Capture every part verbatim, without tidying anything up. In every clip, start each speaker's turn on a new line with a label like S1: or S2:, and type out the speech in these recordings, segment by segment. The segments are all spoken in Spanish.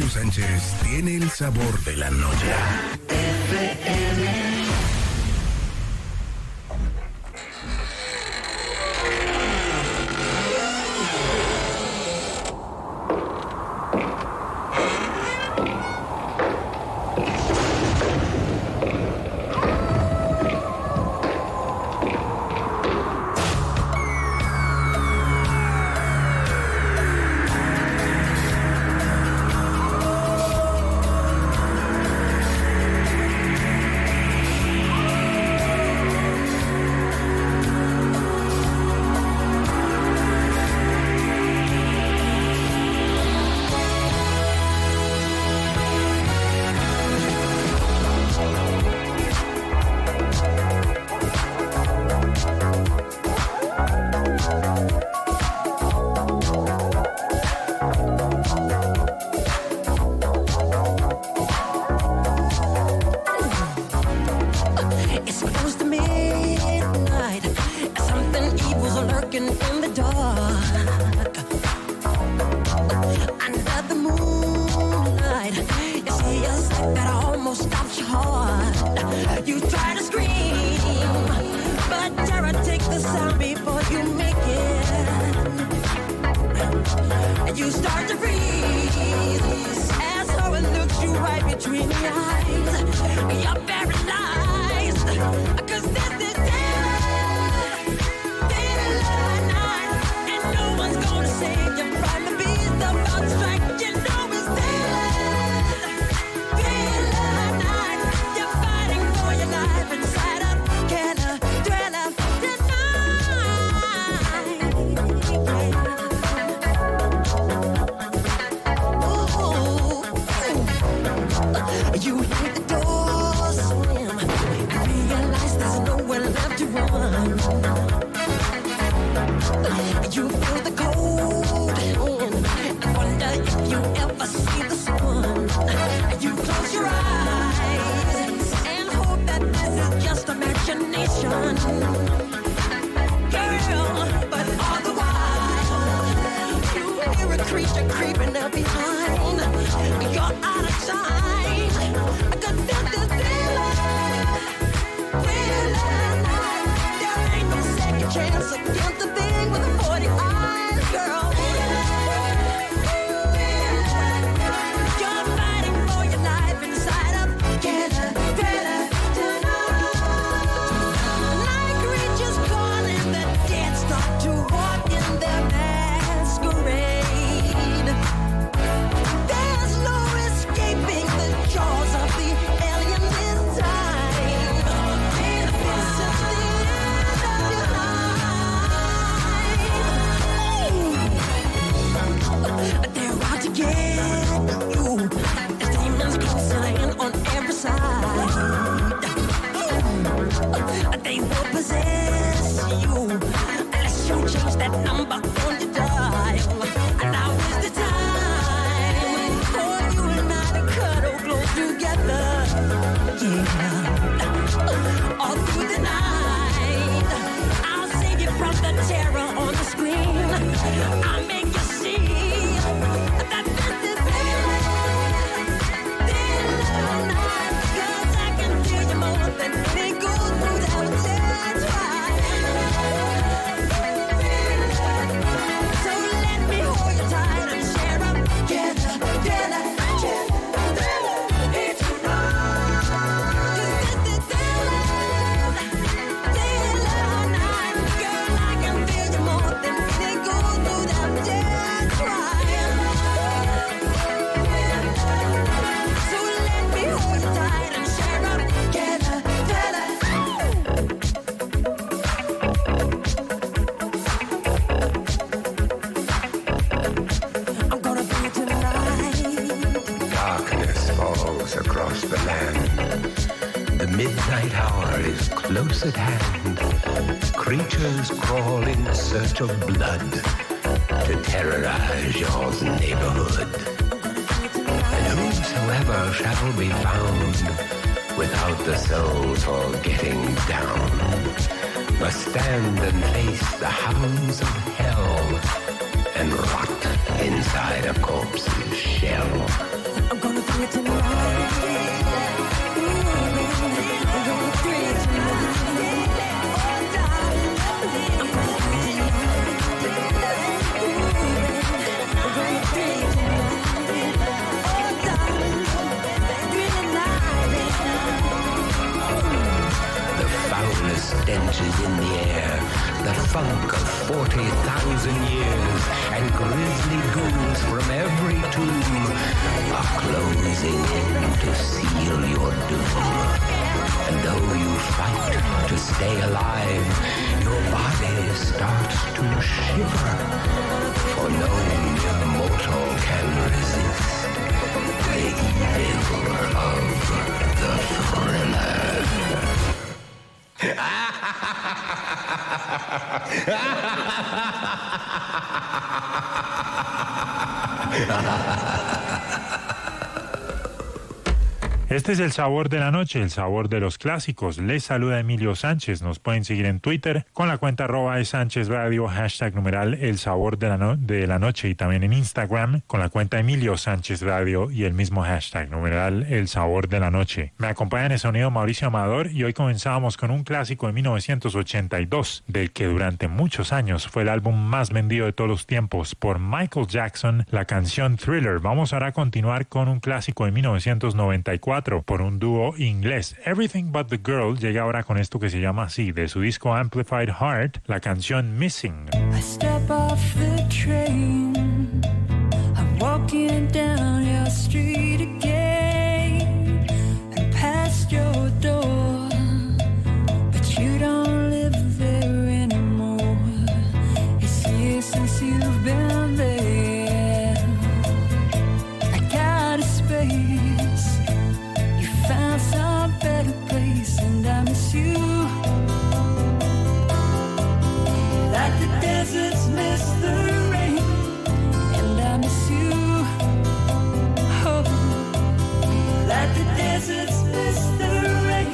S1: Julio Sánchez tiene el sabor de la noche. F M.
S2: Close at hand, creatures crawl in search of blood to terrorize your neighborhood. And whosoever shall be found without the soul for getting down must stand and face the hounds of hell and rot inside a corpse's shell. Stenches in the air, the funk of forty thousand years, and grisly ghouls from every tomb are closing in to seal your doom. And though you fight to stay alive, your body starts to shiver, for no mere mortal can resist the evil of the thriller.
S3: Este es el sabor de la noche, el sabor de los clásicos. Les saluda Emilio Sánchez. Nos pueden seguir en Twitter con la cuenta arroba Sánchez Radio, hashtag numeral el sabor de la, no- de la noche, y también en Instagram con la cuenta Emilio Sánchez Radio y el mismo hashtag numeral el sabor de la noche. Me acompaña en el sonido Mauricio Amador y hoy comenzamos con un clásico de mil novecientos ochenta y dos, del que durante muchos años fue el álbum más vendido de todos los tiempos por Michael Jackson, la canción Thriller. Vamos ahora a continuar con un clásico de mil novecientos noventa y cuatro por un dúo inglés. Everything But the Girl llega ahora con esto que se llama así, de su disco Amplified Heart, la canción Missing.
S4: I step off the train, I'm walking down your street again, and past your door, but you don't live there anymore. It's years since you've been there. I got a space, found some better place, and I miss you like the deserts miss the rain, and I miss you, oh, like the deserts miss the rain.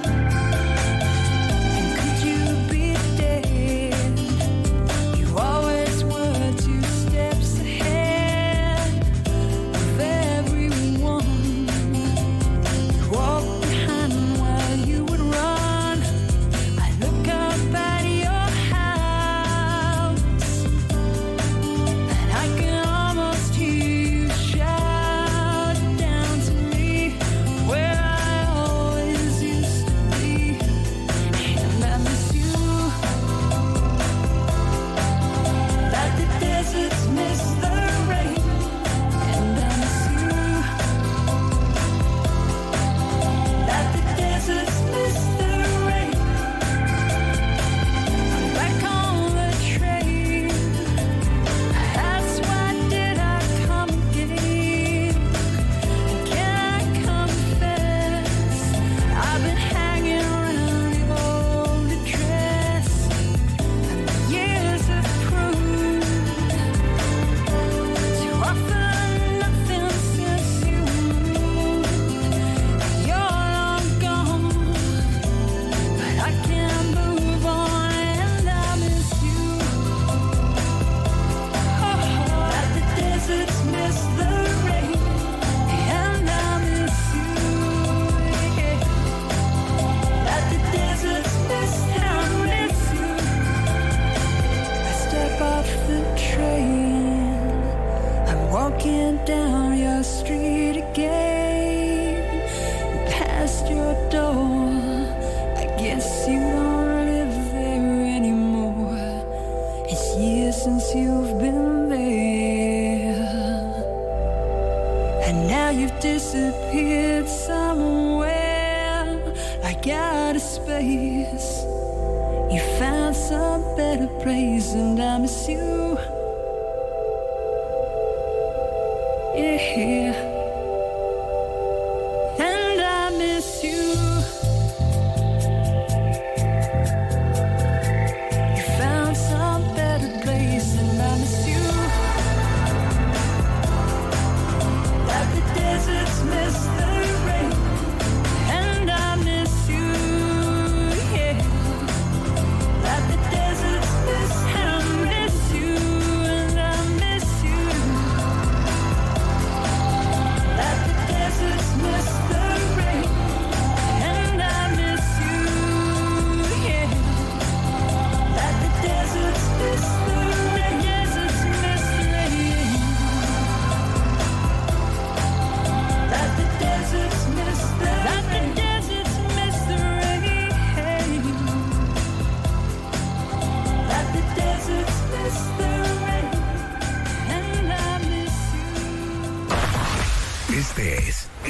S4: And could you be dead? You always were two steps ahead of everyone. Walk behind while you would run. I look up at your house, and I can almost hear you shout down to me where I always used to be. And I miss you like the deserts miss the rain. And I miss you like the deserts miss the rain. I'm back on the train. That's why did I come again? Can I confess? I've been hanging around the old address, and the years have proved to offer nothing since you moved. You're long gone, but I can't move on, and I miss you. Oh, like the deserts miss the rain, and I miss you. Yeah. Like the deserts miss, I miss you. I step off the train, I'm walking down your street again, past your door. I guess you don't live there anymore. It's years since you've been there, and now you've disappeared somewhere like out of space. You found some better place, and I miss you. Yeah, and I miss you. You found some better place, and I miss you. Like the deserts miss the rain, and I miss you. Yeah, like the deserts miss, I miss you, and I miss you.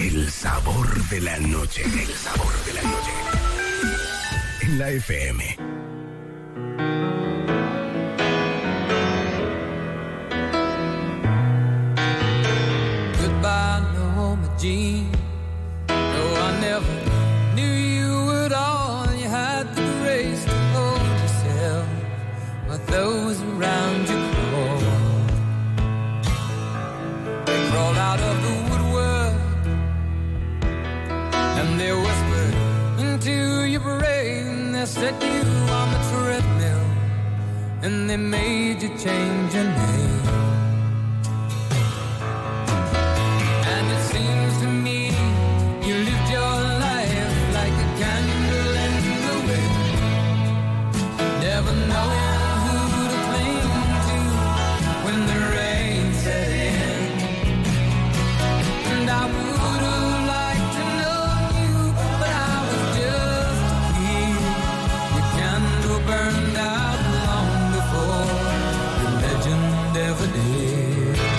S1: El sabor de la noche. El sabor de la noche. En la F M.
S5: Goodbye, Norma Jean. No, I never knew you at all. You had the grace to hold yourself while those around you crawled. They crawled out of the woodwork and they whispered into your brain. They set you on the treadmill and they made you change your name. And it seems to me you lived your life like a candle in the wind, never knowing who to cling to when the rain set in. And I would have liked to know you, but I was just a kid. Your candle burned out long before your legend ever did.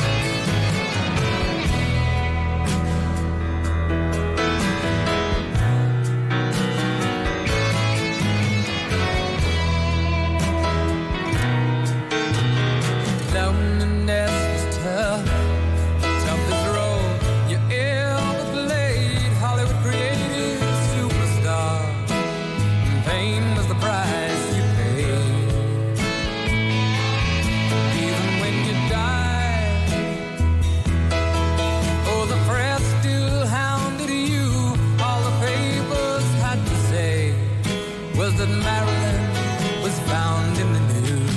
S5: Loneliness was tough, the toughest role you ever played. Hollywood created superstar, and pain was the price you paid. Even when you died, oh, the press still hounded you. All the papers had to say was that Marilyn was found in the news.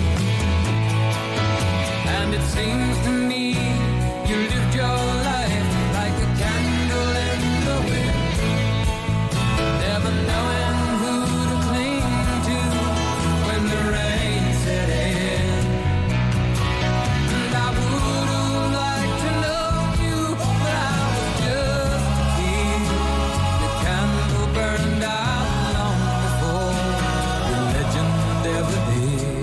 S5: And it seems to me you lived your life like a candle in the wind, never knowing who to cling to when the rain set in. And I would have liked to know you, but I was just a kid. The candle burned out long before your legend ever did.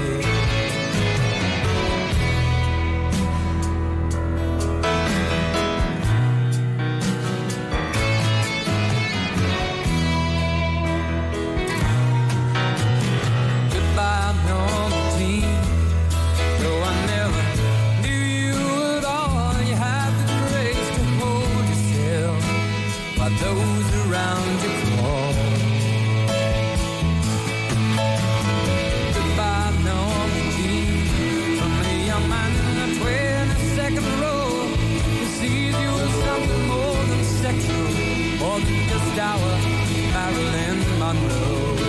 S5: Goodbye, Norma Jean. Though I never knew you at all, you had the grace to hold yourself while those around you crawled. Goodbye, Norma Jean. From a young man in the twenty-second row who sees you as something more than sexual, more than just our Marilyn Monroe.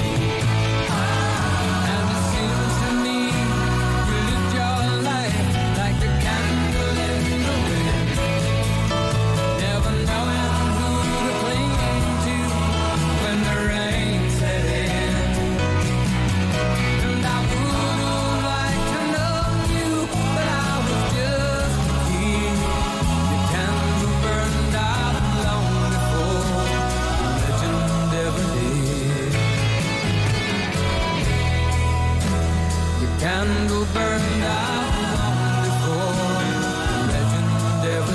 S5: And it seems to me you lived your life like a candle in the wind, never knowing who to cling to when the rain set in. And I would have liked to know you, but I was just a kid. Your candle burned out long before your legend ever did. Your candle burned out long before your legend ever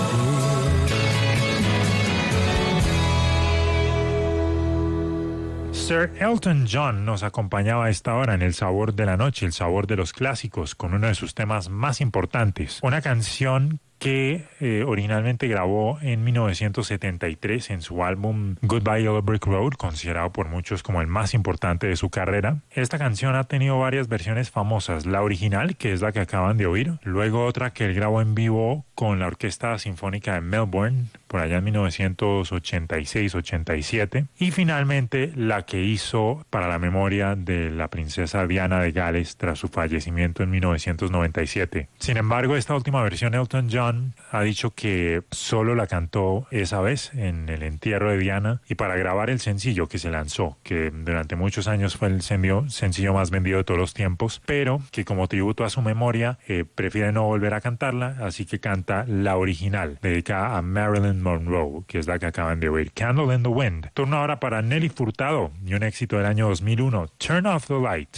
S5: did.
S3: Sir Elton John nos acompañaba a esta hora en El Sabor de la Noche, el sabor de los clásicos, con uno de sus temas más importantes, una canción que eh, originalmente grabó en mil novecientos setenta y tres en su álbum Goodbye Yellow Brick Road, considerado por muchos como el más importante de su carrera. Esta canción ha tenido varias versiones famosas, la original, que es la que acaban de oír, luego otra que él grabó en vivo con la Orquesta Sinfónica de Melbourne, por allá en mil novecientos ochenta y seis ochenta y siete, y finalmente la que hizo para la memoria de la princesa Diana de Gales tras su fallecimiento en mil novecientos noventa y siete. Sin embargo, esta última versión, Elton John ha dicho que solo la cantó esa vez en el entierro de Diana y para grabar el sencillo que se lanzó, que durante muchos años fue el sencillo, sencillo más vendido de todos los tiempos, pero que como tributo a su memoria eh, prefiere no volver a cantarla, así que canta la original, dedicada a Marilyn Monroe, que es la que acaban de oír, Candle in the Wind. Turno ahora para Nelly Furtado y un éxito del año dos mil uno, Turn Off the Light.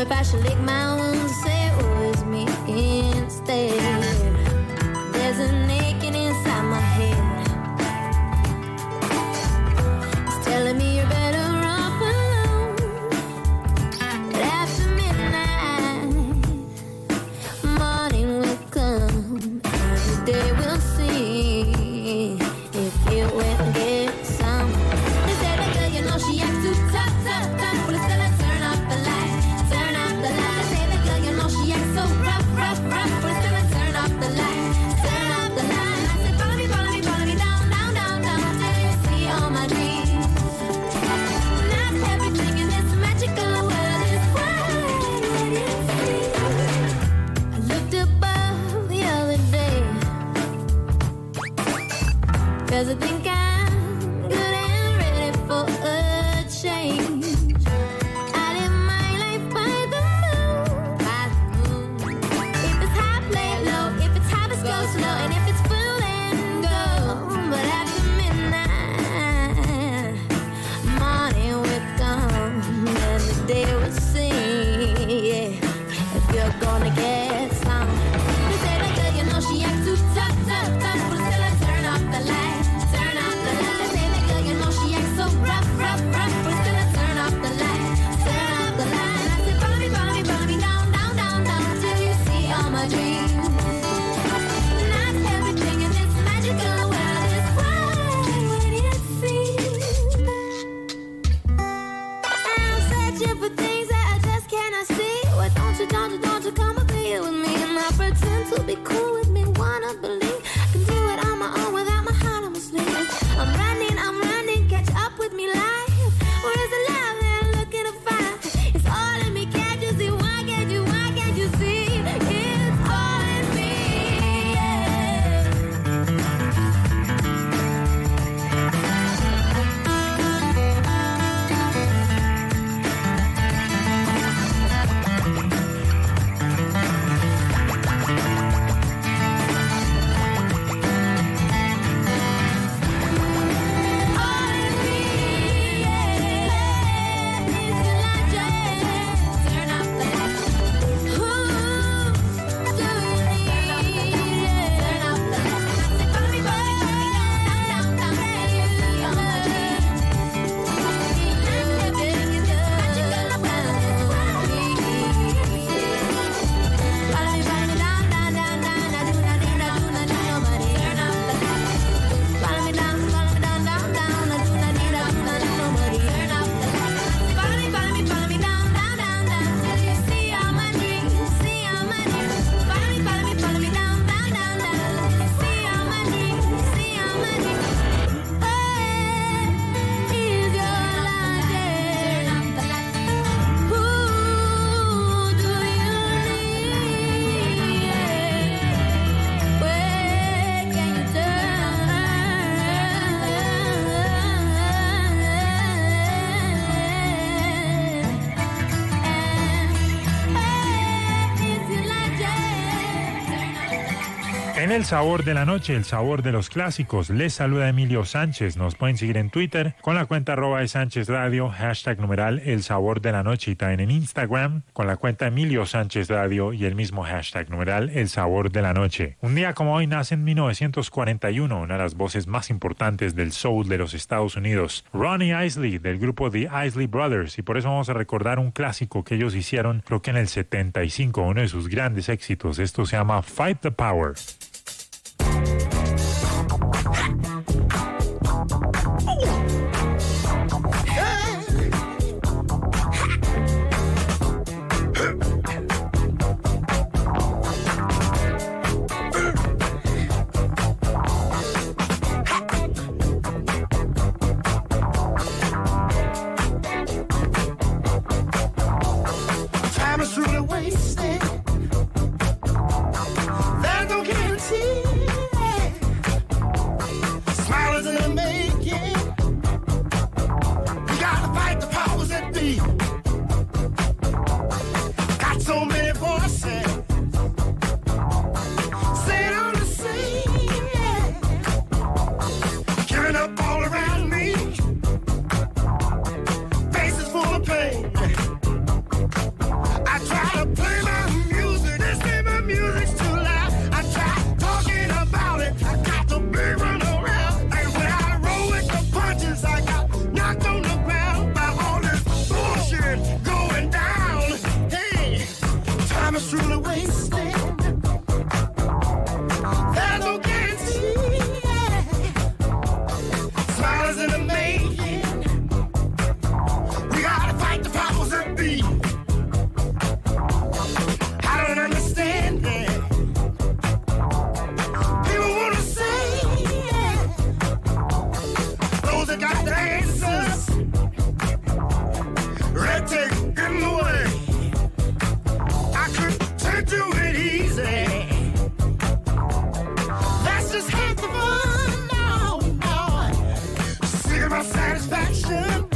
S6: if I should lick my wounds, say it was me instead. There's an aching inside my head. It's telling me you're better off alone. But after midnight, morning will come, and the day will see if you will get some. They say that girl, you know she acts too tough, tough, tough. But it's gonna turn off the light, turn off the light. They say that girl, you know she acts so rough, rough, rough. But it's gonna turn off the light, turn off the light. I said, follow me, follow me, follow me down, down, down, down, till you see all my dreams. Not everything in this magical world is what it seems. I looked above the other day, 'cause I think I'm good and ready for a change. I live my life by the moon, by the moon. If it's high, play it low. If it's high, go slow. And if it's full, then go. But after midnight, morning will come, and the day will sing. Yeah, if you're gonna get some. They say that girl, you know she acts too tough, tough, tough. But still I turn off the light, turn off the light. They say that girl, you know she acts so rough, rough, rough. But still I turn off the light, turn off the light. I said, follow me, follow me, follow me down, down, down, down, till you see all my dreams. Not everything in this magical world is what it seems. I'm searching for things that I just cannot see. Why don't you, don't you, don't you come up here with me? And I pretend to be cool with me, wanna believe I can do it on my own without my heart on my sleeve. I'm running, I'm running, catch up with me live. Where is the love that I'm looking to find? It's all in me, can't you see? Why can't you, why can't you see? It's all in me, yeah. All in me, yeah. It's the light, yeah. Turn off the light. Who do you need? Turn off the light. I said, follow me, follow me, follow me down, down, down, till you see all my dreams. Not everything in this magical world is what it seems. Follow me, follow me down, down, down, down. I do not need, I do not need nobody. Turn off the light. Follow me down, follow me down, down, down. I do not need, I do not need nobody. Turn off the light. Follow me, follow me, follow me down, down, down, down, till you see all my dreams, see all my dreams. Follow me, follow me, follow me down, down, down, down, see all my dreams, see all my dreams. Where is your light? Turn off the light. Who do you need? Where can you turn?
S3: En el sabor de la noche, el sabor de los clásicos, les saluda Emilio Sánchez. Nos pueden seguir en Twitter con la cuenta arroba de Sánchez Radio, hashtag numeral el sabor de la noche, y también en Instagram con la cuenta Emilio Sánchez Radio y el mismo hashtag numeral el sabor de la noche. Un día como hoy nace en mil novecientos cuarenta y uno una de las voces más importantes del soul de los Estados Unidos, Ronnie Isley, del grupo The Isley Brothers, y por eso vamos a recordar un clásico que ellos hicieron creo que en el setenta y cinco, uno de sus grandes éxitos. Esto se llama Fight the Power.
S7: Time is truly wasted. There's no guarantee. Smile in the making. We gotta fight the powers that be. Got so many voices saying I'm the same, yeah. Giving up all around me. Faces full of pain. I is truly wasted. There's no guarantee. Smile is in the making. We gotta fight the powers that be. I don't understand it. People wanna say those that got the answers. Red tape in the way. I couldn't turn to it easy. That's just half the fun. No, no. Sick of my satisfaction.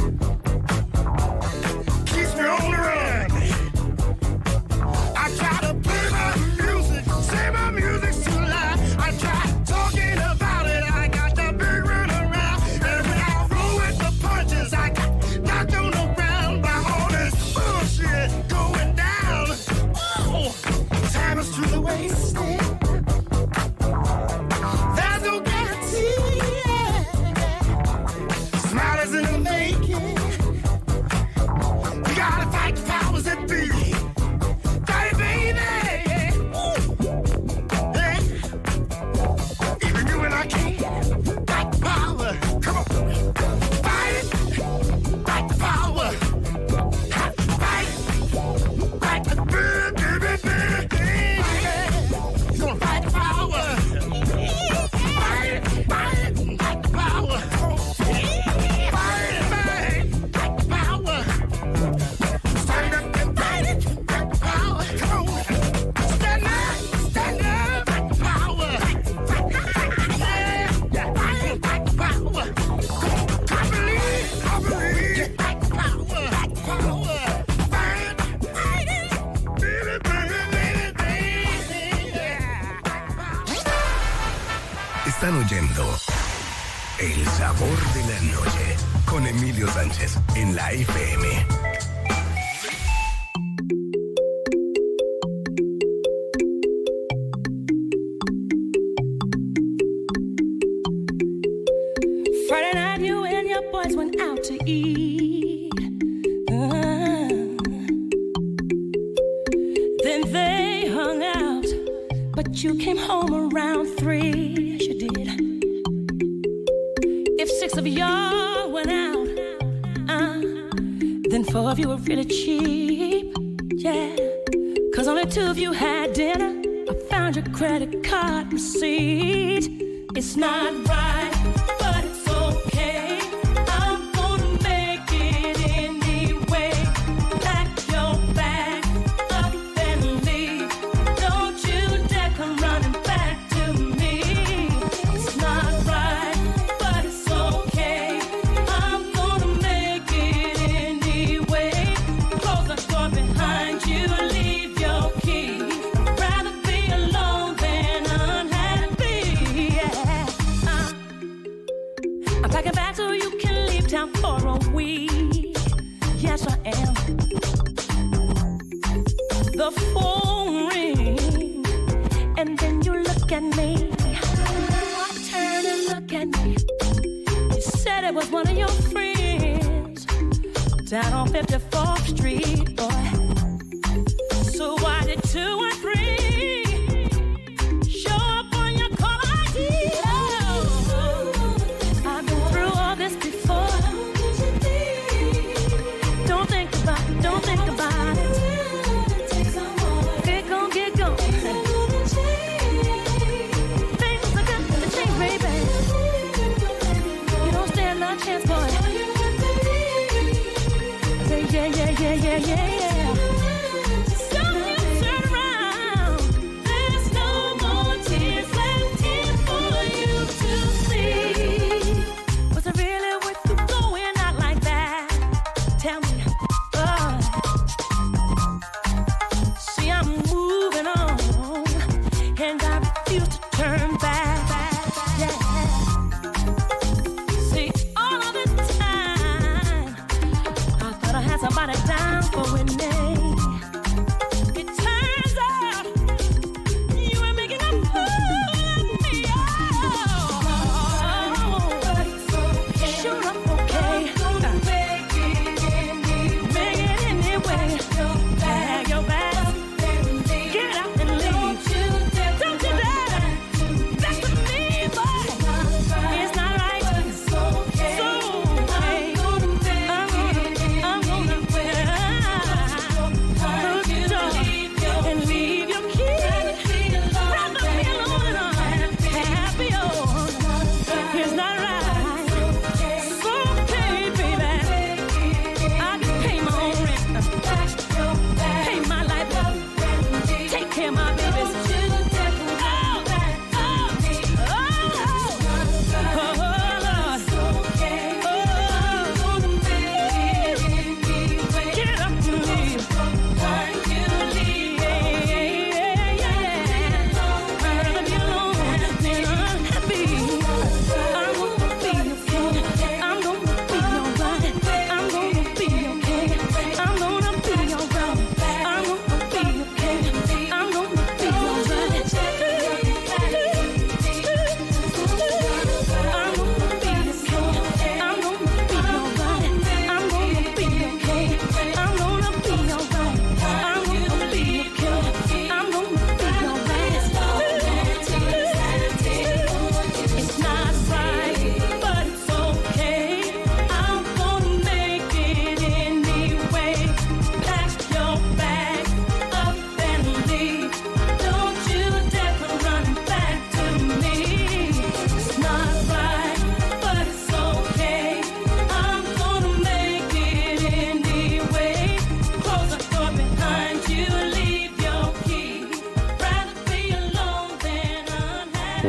S7: Keeps me on the run. I try to play my music, say my music's too loud. I try talking about it. I got the big run around. And when I roll with the punches, I got knocked on the ground by all this bullshit going down. Oh, time is truly wasted. There's no guarantee. Smile is in the making. We gotta fight the powers that be. Fight it, baby. Ooh. Yeah. Even you and I can't fight the power. Come on. Fight it. Fight the power. Ha, fight it. Fight the baby, baby, baby. You gonna fight the power. Fight it. Fight it. Fight the power. Fight it, man. Fight the power. Stand up and fight it. Fight the power. Come on. Stand up. Stand up. Fight the power. Yeah. Yeah. Fight it. Fight the power. I believe. I believe. Fight the power. Fight the power. Fight it. Fight it. Baby, baby, baby, baby. Yeah.
S1: Están oyendo El Sabor de la Noche con Emilio Sánchez en la F M.
S4: Friday night, you and your boys went out to eat. Uh, then they hung out, but you came home around three. Yes, you did. If six of y'all went out, uh, then four of you were really cheap. Yeah, cause only two of you had dinner. I found your credit card receipt. It's not right, but it's okay. I'm gonna make it anyway. Pack your bag up and leave. Don't you dare come running back to me. It's not right, but it's okay. I'm gonna make it anyway. Close the door behind you, leave your key. I'd rather be alone than unhappy. Yeah. Uh, I'm packing back so you can leave town for a week. Yes, I am. The phone ring, and then you look at me. Turn and look at me. You said it was one of your friends down on fifty-fourth Street, boy. So why did two and three show up on your call I D? Oh, I've been through all this before. Don't think about it, don't think about it. Get gone, get gone. Things are gonna change, baby. You don't stand no chance, boy. I say, yeah, yeah, yeah, yeah,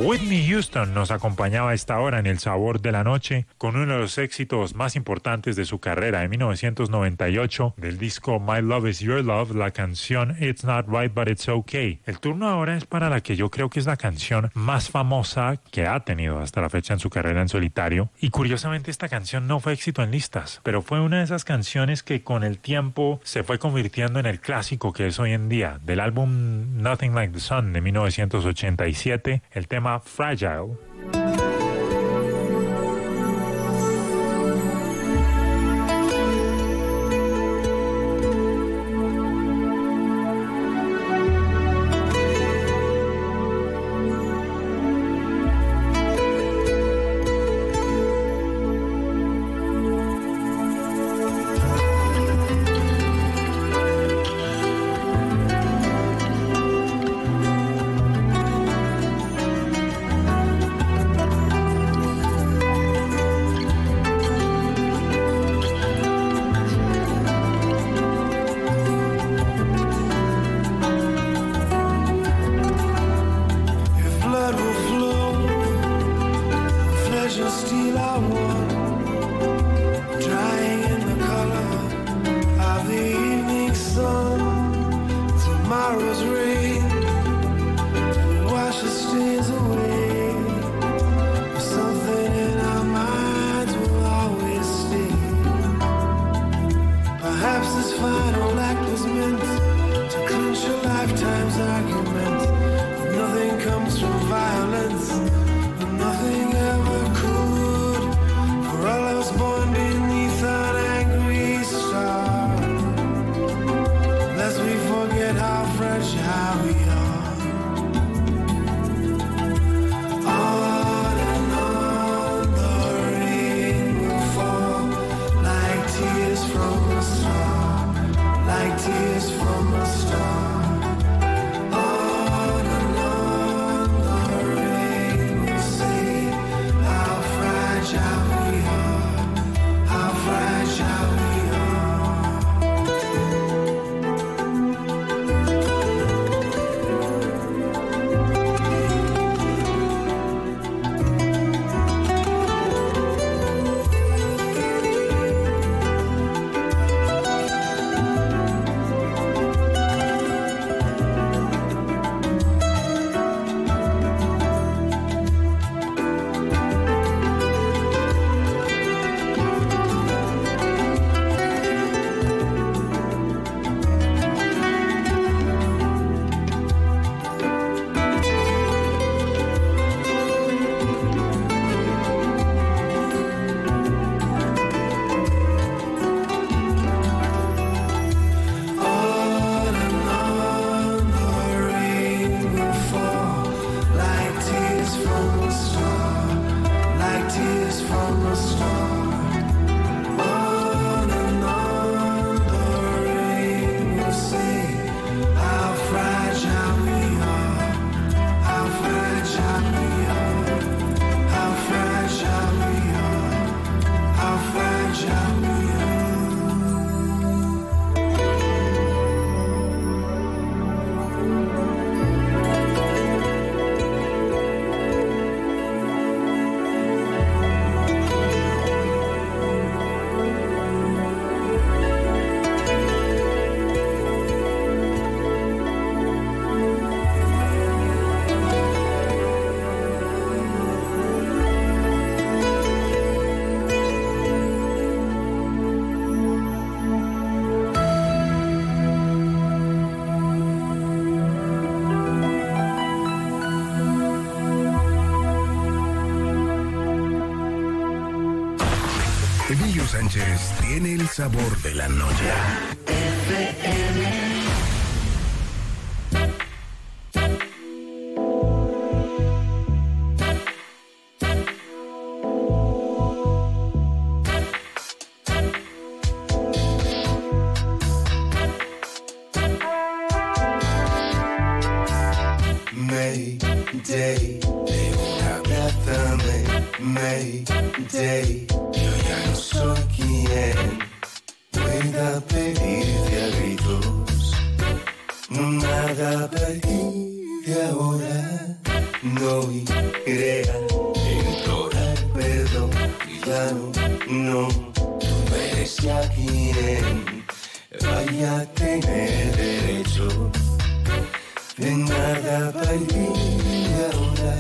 S3: Whitney Houston nos acompañaba a esta hora en El Sabor de la Noche con uno de los éxitos más importantes de su carrera en mil novecientos noventa y ocho del disco My Love Is Your Love, la canción It's Not Right But It's Okay. El turno ahora es para la que yo creo que es la canción más famosa que ha tenido hasta la fecha en su carrera en solitario, y curiosamente esta canción no fue éxito en listas, pero fue una de esas canciones que con el tiempo se fue convirtiendo en el clásico que es hoy en día. Del álbum Nothing Like the Sun de mil novecientos ochenta y siete, el tema Fragile.
S1: Emilio Sánchez tiene el sabor de la noche.
S8: Mayday, abrázame, Mayday, yo ya no soy quien pueda pedirte a gritos, nada pedirte ahora. no iré a implorar perdón. Ya no, no, tú eres ya quien vaya a tener derecho de nada a partir de ahora.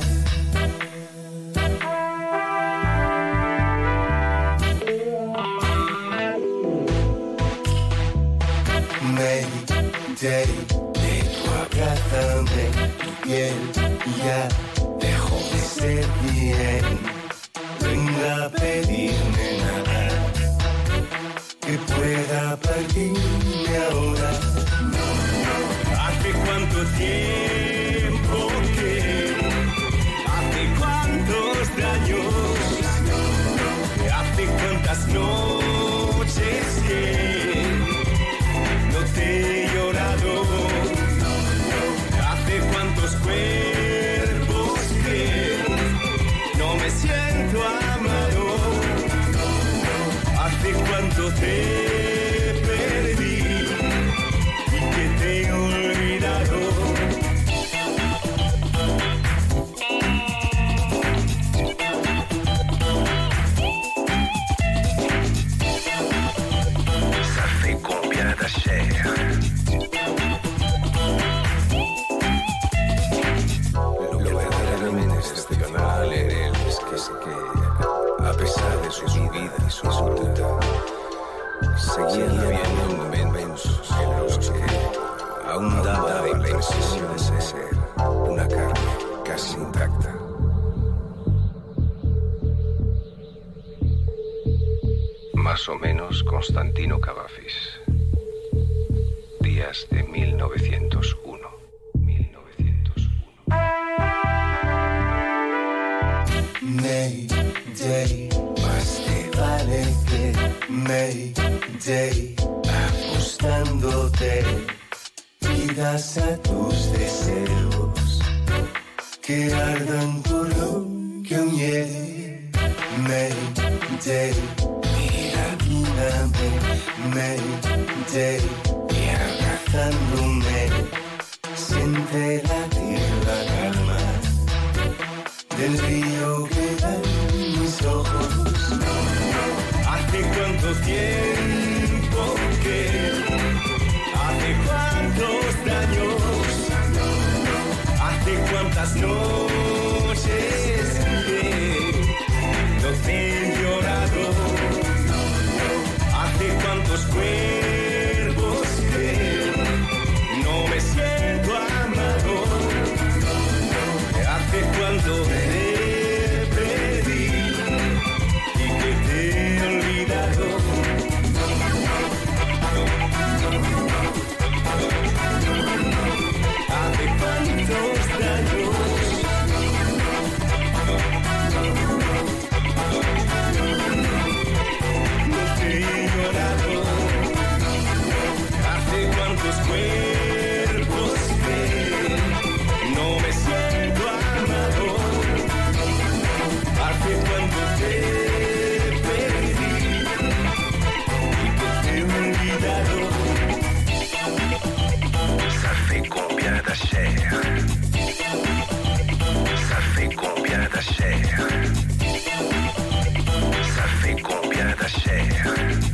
S8: Mayday, de tu abrázame, tu piel ya dejó de ser bien. Venga a pedirme nada que pueda partirme ahora. Hace cuánto tiempo que, hace cuántos años, hace cuántas noches que no te he llorado, hace cuántos cuerpos que no me siento amado, hace cuánto te perdí y que te he olvidado.
S2: Ça fait combien de chair? Lo verdaderamente excepcional en él es que sé que, a pesar de su vida y su ruta, seguía habiendo momentos en los que aún daba la impresión de ser una carne casi intacta. Más o menos Constantino Cavafis. Días de mil novecientos uno. mil novecientos uno.
S8: Mayday, más te vale que Mayday, apostándote, pidas a tus deseos que ardan por lo que aún llegue. Mayday, mira, mírame, Mayday, y abrazándome, siente latir la calma del río que da en mis ojos. Hace cuánto tiempo que, hace cuántos años, hace cuántas noches que no te he llorado, hace cuántos cuerpos que no me siento amado, hace cuánto te perdí y que te he olvidado. Hace cuántos años no te he llorado, hace cuántos cuerpos que no me siento amado, hace cuánto te perdí y que te he olvidado.
S2: Ça fait combien de chair? Ça fait combien de chair? Ça fait combien de chair?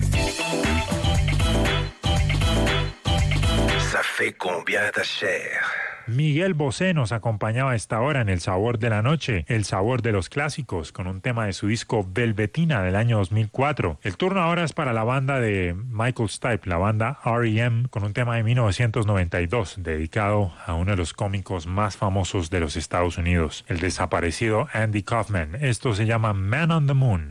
S2: Ça fait combien de chair?
S3: Miguel Bosé nos acompañaba a esta hora en El Sabor de la Noche, el sabor de los clásicos, con un tema de su disco Velvetina del año dos mil cuatro. El turno ahora es para la banda de Michael Stipe, la banda R E M, con un tema de mil novecientos noventa y dos, dedicado a uno de los cómicos más famosos de los Estados Unidos, el desaparecido Andy Kaufman. Esto se llama Man on the Moon.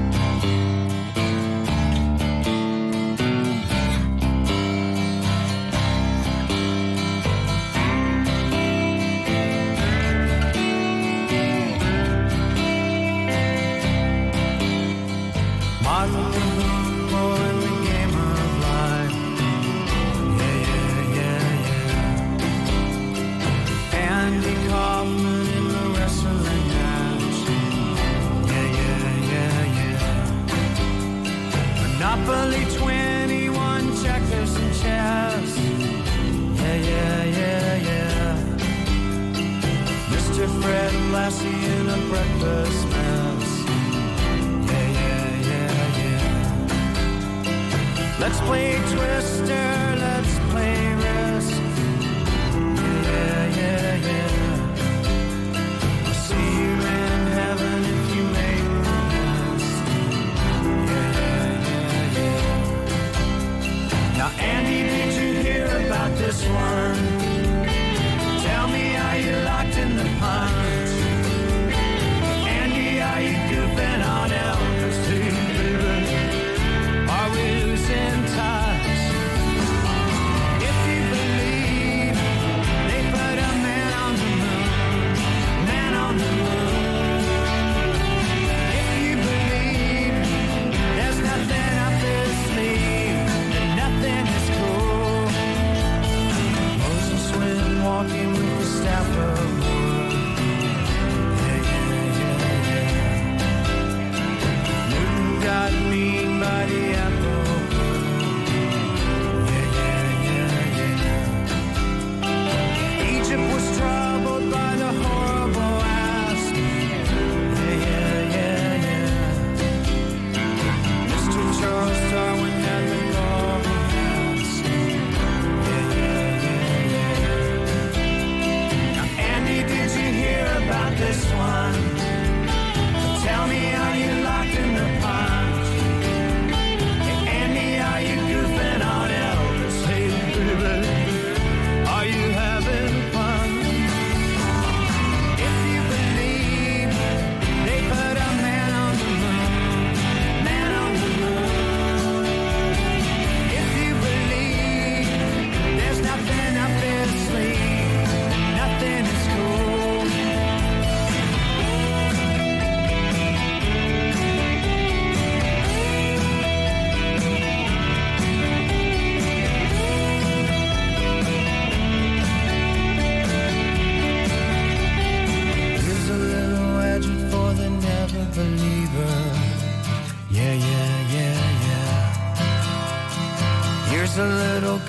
S9: Andy Kaufman in the wrestling match. Yeah, yeah, yeah, yeah.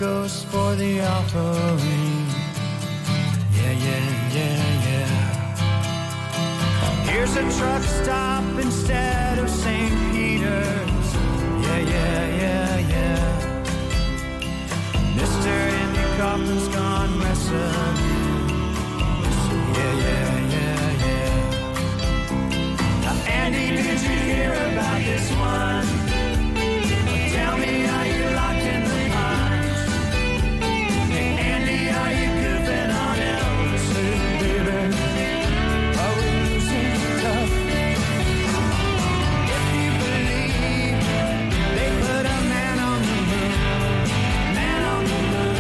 S9: goes for the offering. Yeah, yeah, yeah, yeah. Here's a truck stop instead of Saint Peter's. Yeah, yeah, yeah, yeah. Mister Andy Kaufman's gone wrestling. Yeah, yeah, yeah, yeah. Now, Andy, did you hear about this one? Tell me, are you locked in the pines? Hey, Andy, are you goofing on Elvis? Hey, baby, are we losing tough? If you believe they put a man on the moon, man on the moon.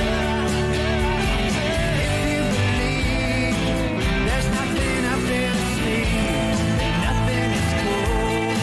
S9: If you believe there's nothing up their sleeve, nothing is cool.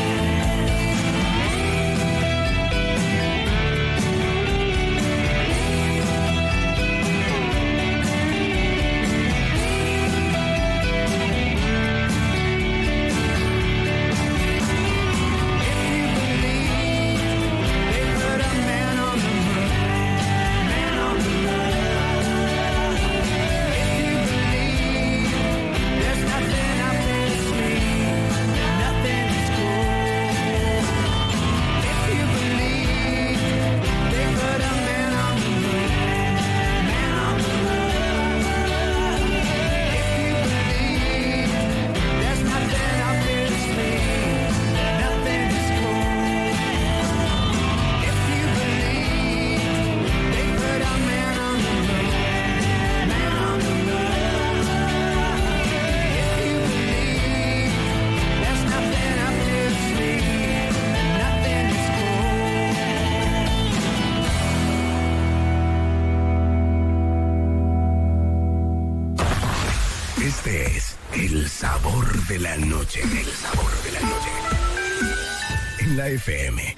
S1: Este es el sabor de la noche. El sabor de la noche. En la F M.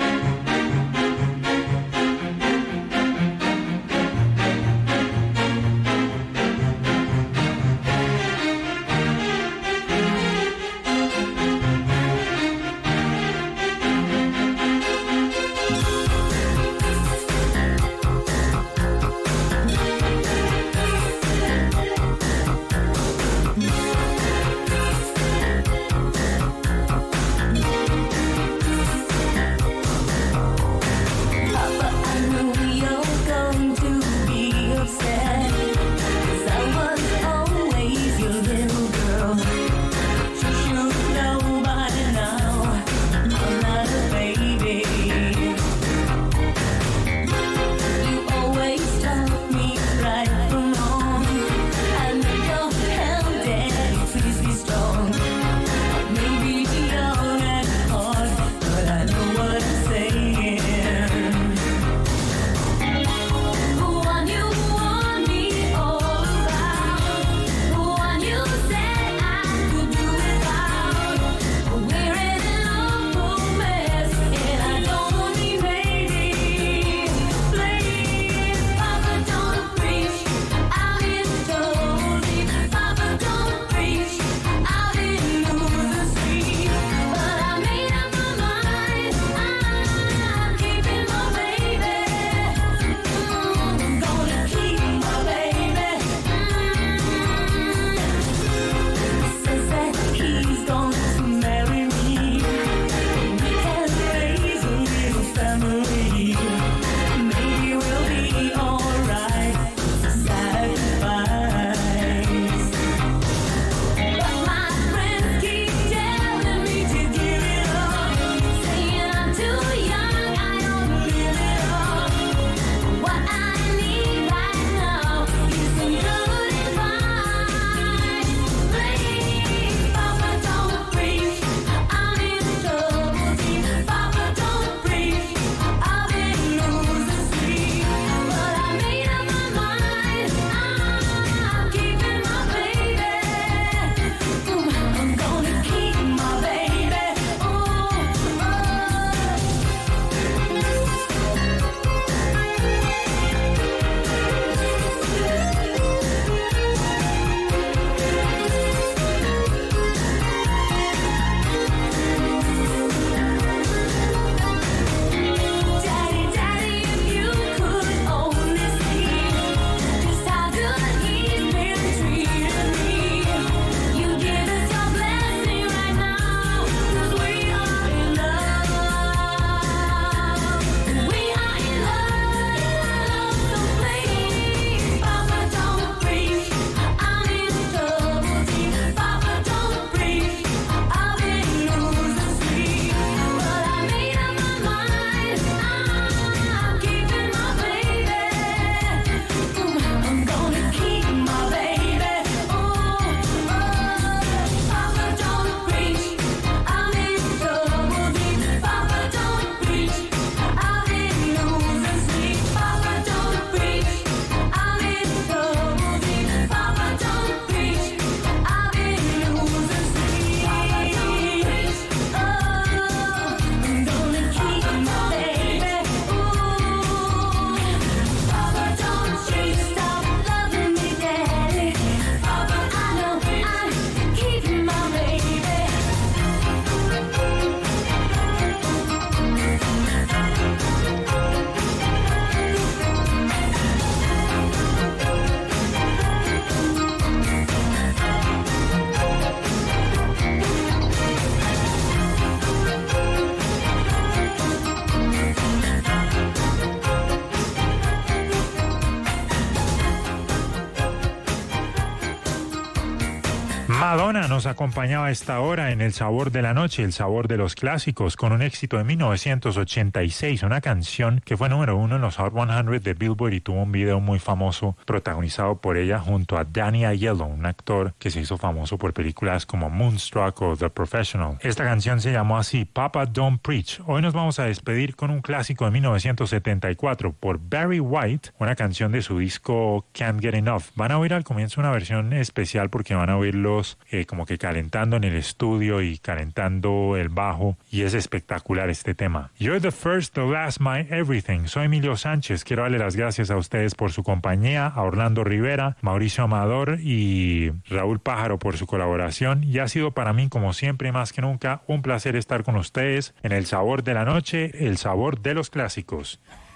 S3: Madonna nos acompañaba a esta hora en El Sabor de la Noche, el sabor de los clásicos, con un éxito de mil novecientos ochenta y seis, una canción que fue número uno en los Hot cien de Billboard y tuvo un video muy famoso protagonizado por ella junto a Danny Aiello, un actor que se hizo famoso por películas como Moonstruck o The Professional. Esta canción se llamó así, Papa Don't Preach. Hoy nos vamos a despedir con un clásico de mil novecientos setenta y cuatro por Barry White, una canción de su disco Can't Get Enough. Van a oír al comienzo una versión especial porque van a oírlos eh, como que calentando en el estudio y calentando el bajo, y es espectacular este tema. You're the first, the last, my everything. Soy Emilio Sánchez. Quiero darle las gracias a ustedes por su compañía, a Orlando Rivera, Mauricio Amador y Raúl Pájaro por su colaboración, y ha sido para mí, como siempre, más que nunca, un placer estar con ustedes en El Sabor de la Noche, el sabor de los clásicos.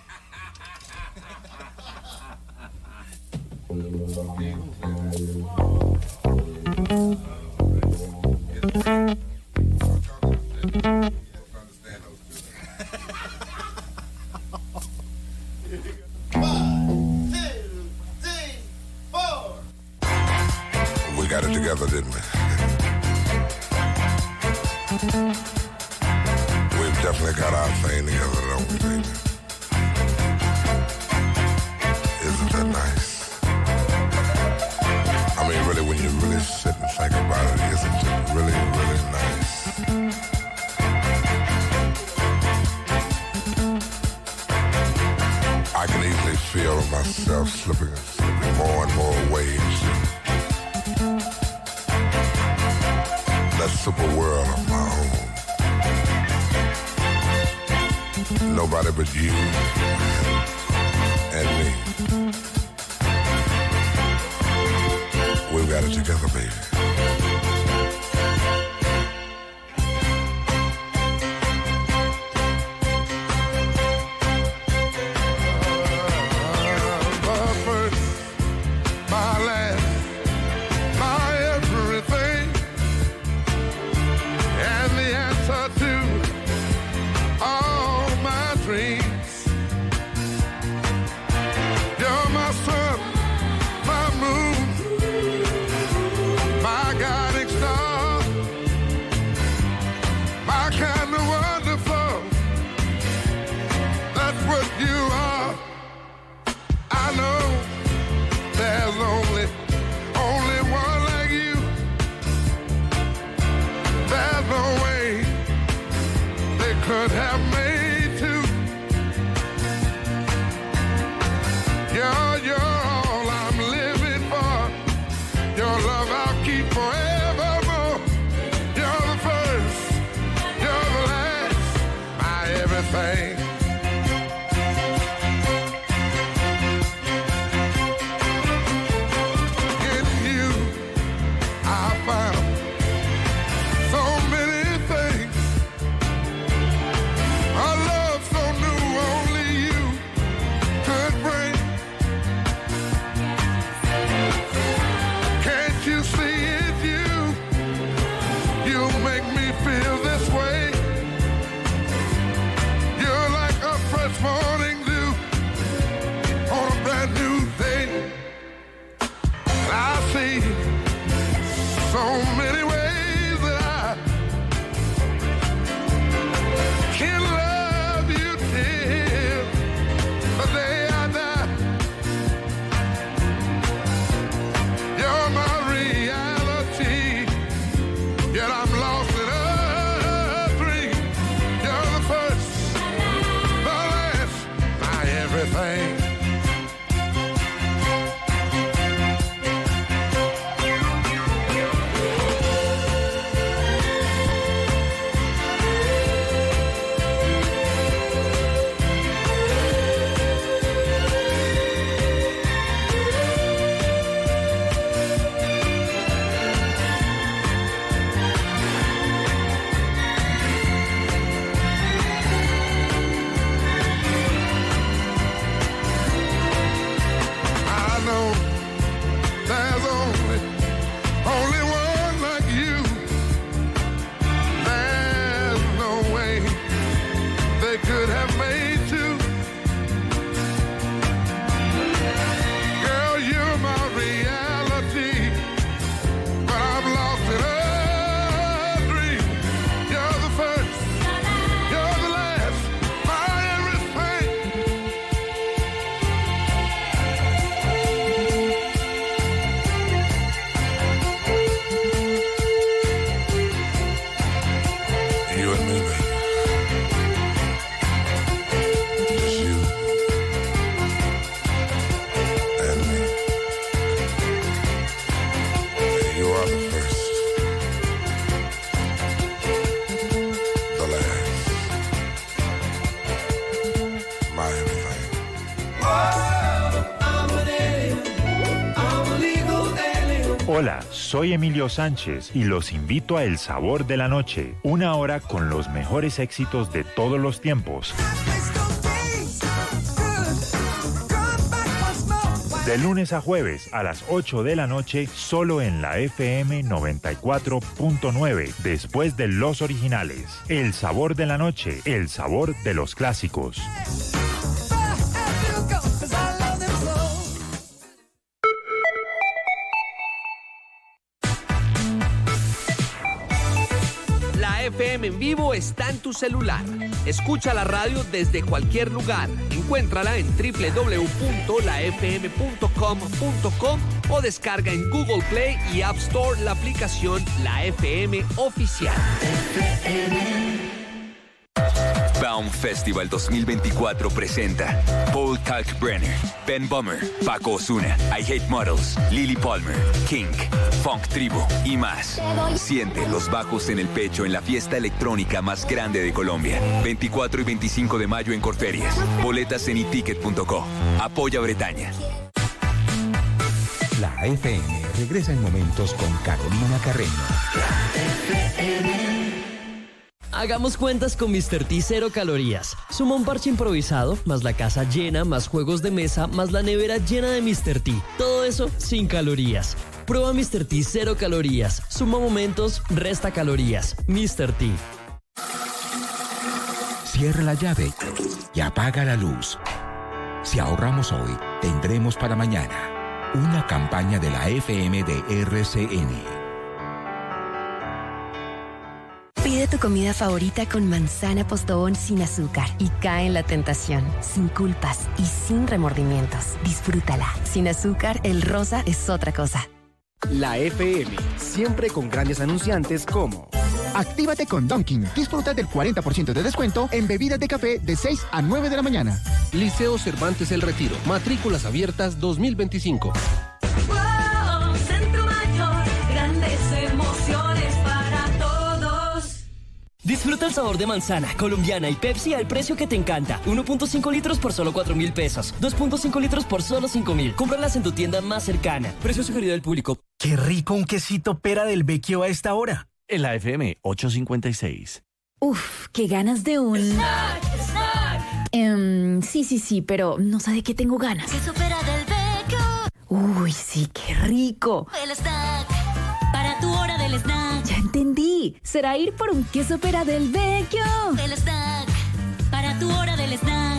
S10: We got it together, didn't we? We've definitely got our thing together, don't we, baby? Isn't that nice? I mean, really, when you really sit and think about it, isn't it really, really nice? I can easily feel myself slipping, slipping more and more away into that super world of my own. Nobody but you and me. We've got it together, baby.
S11: Could have made two. You're, you're all I'm living for. Your love I'll keep forevermore. You're the first, you're the last, my everything. In you, I found so many things. A love so new, only you could bring. Can't you see it, you? You make me feel this way. You're like a fresh morning dew on a brand new day. I see so many ways that I can love you till the day I die. You're my reality, yet I'm lost in a dream. You're the first, the last, my everything.
S3: Hola, soy Emilio Sánchez y los invito a El Sabor de la Noche, una hora con los mejores éxitos de todos los tiempos. De lunes a jueves a las ocho de la noche, solo en la F M noventa y cuatro punto nueve, después de los originales. El Sabor de la Noche, el sabor de los clásicos.
S12: La F M en vivo está en tu celular. Escucha la radio desde cualquier lugar. Encuéntrala en doble u doble u doble u punto la f m punto com punto co o descarga en Google Play y App Store la aplicación La F M Oficial.
S13: Baum Festival dos mil veinticuatro presenta Paul Kalkbrenner, Ben Bummer, Paco Ozuna, I Hate Models, Lily Palmer, King, Funk Tribu y más. Siente los bajos en el pecho en la fiesta electrónica más grande de Colombia. veinticuatro y veinticinco de mayo en Corferias. Boletas en iticket punto co. Apoya Bretaña.
S14: La F M regresa en momentos con Carolina Carreño.
S15: Hagamos cuentas con mister T cero calorías. Suma un parche improvisado, más la casa llena, más juegos de mesa, más la nevera llena de mister T. Todo eso sin calorías. Prueba mister T cero calorías. Suma momentos, resta calorías. mister T.
S14: Cierra la llave y apaga la luz. Si ahorramos hoy, tendremos para mañana. Una campaña de la F M de R C N.
S16: Pide tu comida favorita con manzana Postobón sin azúcar y cae en la tentación, sin culpas y sin remordimientos. Disfrútala. Sin azúcar, el rosa es otra cosa.
S17: La F M, siempre con grandes anunciantes como...
S18: Actívate con Dunkin'. Disfruta del cuarenta por ciento de descuento en bebidas de café de seis a nueve de la mañana.
S17: Liceo Cervantes El Retiro. Matrículas abiertas dos mil veinticinco.
S4: Wow, Centro Mayor, grandes emociones para todos.
S15: Disfruta el sabor de manzana, colombiana y Pepsi al precio que te encanta. uno punto cinco litros por solo cuatro mil pesos. dos punto cinco litros por solo cinco mil. Cómpralas en tu tienda más cercana. Precio sugerido del público.
S19: Qué rico un quesito pera del Vecchio a esta hora.
S20: En la F M ochocientos cincuenta y seis.
S21: Uf, qué ganas de un...
S4: Snack, snack.
S21: Em, sí, sí, sí, pero no sé de qué tengo ganas.
S6: Queso pera del Vecchio.
S21: Uy, sí, qué rico.
S6: El snack. Para tu hora del snack.
S21: Ya entendí. Será ir por un queso pera del Vecchio.
S6: El snack. Para tu hora del snack.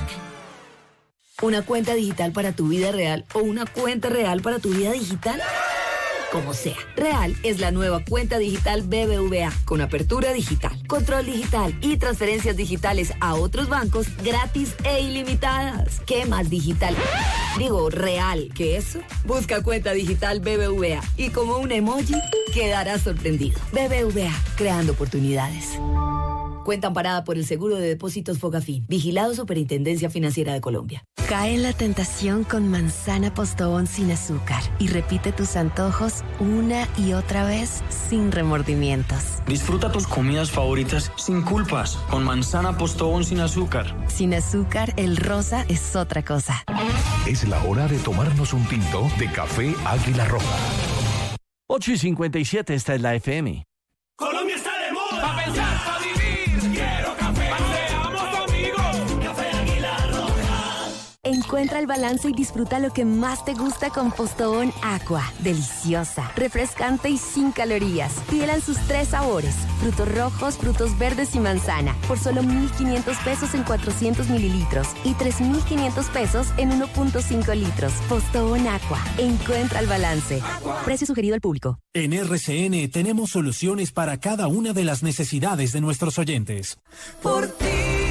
S21: ¿Una cuenta digital para tu vida real o una cuenta real para tu vida digital? Como sea. Real es la nueva cuenta digital B B V A con apertura digital, control digital y transferencias digitales a otros bancos gratis e ilimitadas. ¿Qué más digital? Digo, real que eso. Busca cuenta digital B B V A y como un emoji quedarás sorprendido. B B V A, creando oportunidades. Cuenta amparada por el Seguro de Depósitos Fogafín. Vigilado Superintendencia Financiera de Colombia.
S16: Cae en la tentación con manzana Postobón sin azúcar y repite tus antojos una y otra vez sin remordimientos.
S22: Disfruta tus comidas favoritas sin culpas con manzana Postobón sin azúcar.
S16: Sin azúcar, el rosa es otra cosa.
S14: Es la hora de tomarnos un tinto de café Águila Roja.
S20: ocho y cincuenta y siete, esta es la F M.
S8: Colombia está de moda. Pa' pensar, pa' vivir. Quiero café. Seamos amigos. Café Águila Roja.
S16: Encuentra el balance y disfruta lo que más te gusta con Postobón Aqua. Deliciosa, refrescante y sin calorías. Pídela en sus tres sabores: frutos rojos, frutos verdes y manzana. Por solo mil quinientos pesos en cuatrocientos mililitros y tres mil quinientos pesos en uno punto cinco litros. Postobón Aqua. Encuentra el balance. Precio sugerido al público.
S19: En R C N tenemos soluciones para cada una de las necesidades de nuestros oyentes.
S4: Por ti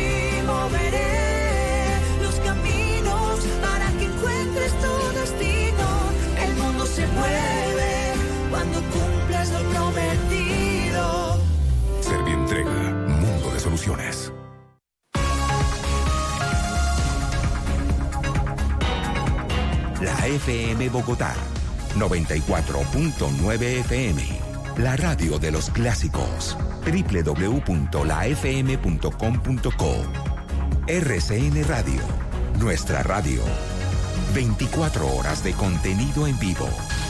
S4: moveré los caminos para que encuentres tu destino. El mundo se mueve cuando cumples lo prometido.
S14: Servientrega, mundo de soluciones. La F M Bogotá, noventa y cuatro punto nueve F M. La radio de los clásicos. doble u doble u doble u punto la f m punto com punto co. R C N Radio. Nuestra radio. veinticuatro horas de contenido en vivo.